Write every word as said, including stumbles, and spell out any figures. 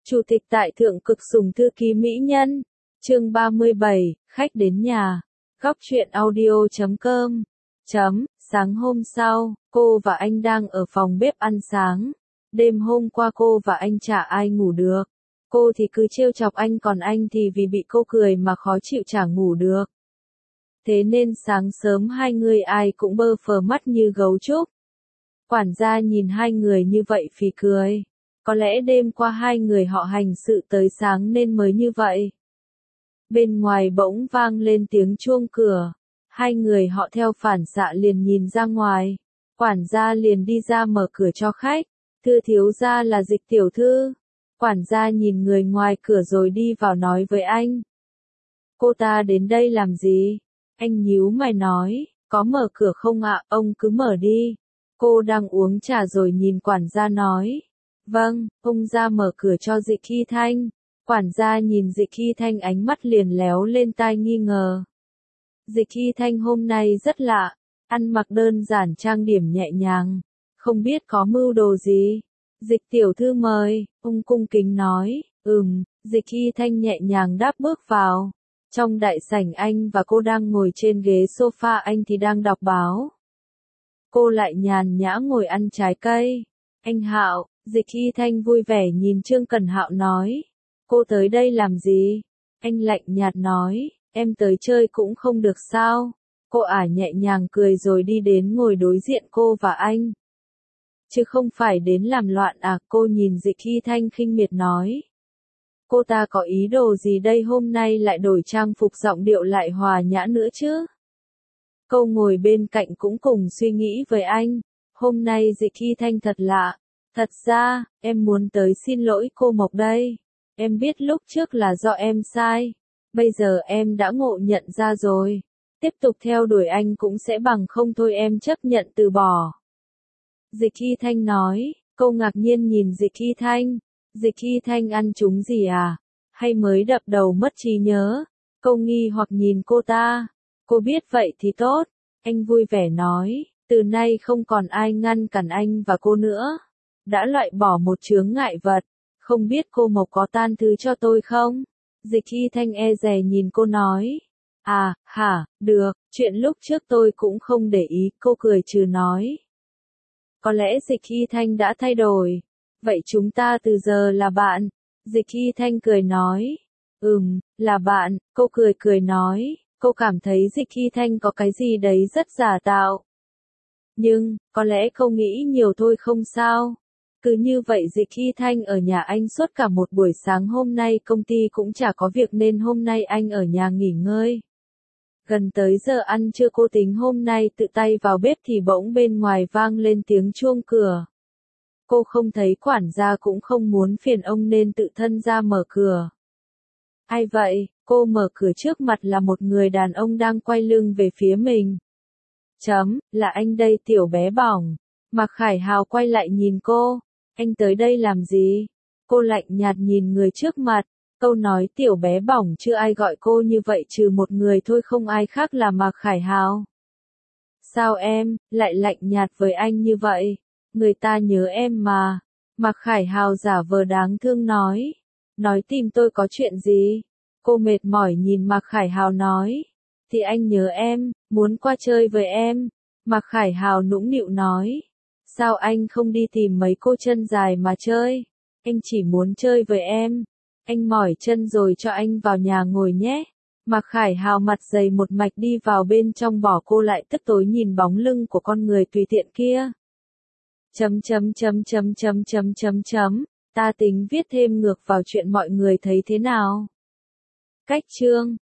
Chủ tịch tại thượng cực sủng thư ký mỹ nhân. Chương ba mươi bảy, khách đến nhà. Góc truyện audio chấm com. Chấm, sáng hôm sau, cô và anh đang ở phòng bếp ăn sáng. Đêm hôm qua cô và anh chả ai ngủ được. Cô thì cứ trêu chọc anh, còn anh thì vì bị cô cười mà khó chịu chả ngủ được. Thế nên sáng sớm hai người ai cũng bơ phờ mắt như gấu trúc. Quản gia nhìn hai người như vậy phì cười. Có lẽ đêm qua hai người họ hành sự tới sáng nên mới như vậy. Bên ngoài bỗng vang lên tiếng chuông cửa. Hai người họ theo phản xạ liền nhìn ra ngoài. Quản gia liền đi ra mở cửa cho khách. Thưa thiếu gia, là Dịch tiểu thư. Quản gia nhìn người ngoài cửa rồi đi vào nói với anh. Cô ta đến đây làm gì? Anh nhíu mày nói, có mở cửa không ạ? Ông cứ mở đi. Cô đang uống trà rồi nhìn quản gia nói. Vâng, ông ra mở cửa cho Dịch Hy Thanh. Quản gia nhìn Dịch Hy Thanh, ánh mắt liền léo lên tai nghi ngờ. Dịch Hy Thanh hôm nay rất lạ, ăn mặc đơn giản trang điểm nhẹ nhàng, không biết có mưu đồ gì. Dịch tiểu thư mời, ông cung kính nói. Ừm, Dịch Hy Thanh nhẹ nhàng đáp bước vào. Trong đại sảnh, anh và cô đang ngồi trên ghế sofa, anh thì đang đọc báo. Cô lại nhàn nhã ngồi ăn trái cây. Anh Hạo, Dịch Hy Thanh vui vẻ nhìn Trương Cần Hạo nói. Cô tới đây làm gì? Anh lạnh nhạt nói, em tới chơi cũng không được sao? Cô ả nhẹ nhàng cười rồi đi đến ngồi đối diện cô và anh. Chứ không phải đến làm loạn à? Cô nhìn Dịch Hy Thanh khinh miệt nói. Cô ta có ý đồ gì đây, hôm nay lại đổi trang phục, giọng điệu lại hòa nhã nữa chứ? Cô ngồi bên cạnh cũng cùng suy nghĩ với anh. Hôm nay Dịch Hy Thanh thật lạ. Thật ra, em muốn tới xin lỗi cô Mộc đây. Em biết lúc trước là do em sai. Bây giờ em đã ngộ nhận ra rồi. Tiếp tục theo đuổi anh cũng sẽ bằng không thôi, em chấp nhận từ bỏ. Dịch Hy Thanh nói. Cô ngạc nhiên nhìn Dịch Hy Thanh. Dịch Hy Thanh ăn trúng gì à? Hay mới đập đầu mất trí nhớ? Cô nghi hoặc nhìn cô ta. Cô biết vậy thì tốt. Anh vui vẻ nói. Từ nay không còn ai ngăn cản anh và cô nữa. Đã loại bỏ một chướng ngại vật. Không biết cô Mộc có tan thứ cho tôi không? Dịch Hy Thanh e dè nhìn cô nói. À, hả, được, chuyện lúc trước tôi cũng không để ý, cô cười trừ nói. Có lẽ Dịch Hy Thanh đã thay đổi. Vậy chúng ta từ giờ là bạn. Dịch Hy Thanh cười nói. Ừm, là bạn, cô cười cười nói. Cô cảm thấy Dịch Hy Thanh có cái gì đấy rất giả tạo. Nhưng, có lẽ cô nghĩ nhiều thôi không sao. Cứ như vậy Dịch Hy Thanh ở nhà anh suốt cả một buổi sáng, hôm nay công ty cũng chả có việc nên hôm nay anh ở nhà nghỉ ngơi. Gần tới giờ ăn trưa cô tính hôm nay tự tay vào bếp thì bỗng bên ngoài vang lên tiếng chuông cửa. Cô không thấy quản gia cũng không muốn phiền ông nên tự thân ra mở cửa. Ai vậy? Cô mở cửa, trước mặt là một người đàn ông đang quay lưng về phía mình. Chấm, là anh đây tiểu bé bỏng. Mạc Khải Hào quay lại nhìn cô. Anh tới đây làm gì? Cô lạnh nhạt nhìn người trước mặt. Câu nói tiểu bé bỏng chưa ai gọi cô như vậy trừ một người thôi, không ai khác là Mạc Khải Hào. Sao em lại lạnh nhạt với anh như vậy? Người ta nhớ em mà. Mạc Khải Hào giả vờ đáng thương nói. Nói tìm tôi có chuyện gì? Cô mệt mỏi nhìn Mạc Khải Hào nói. Thì anh nhớ em, muốn qua chơi với em. Mạc Khải Hào nũng nịu nói. Sao anh không đi tìm mấy cô chân dài mà chơi? Anh chỉ muốn chơi với em. Anh mỏi chân rồi, cho anh vào nhà ngồi nhé. Mạc Khải Hào mặt dày một mạch đi vào bên trong, bỏ cô lại tức tối nhìn bóng lưng của con người tùy tiện kia. Chấm chấm chấm chấm chấm chấm chấm chấm. Ta tính viết thêm ngược vào chuyện, mọi người thấy thế nào? Cách chương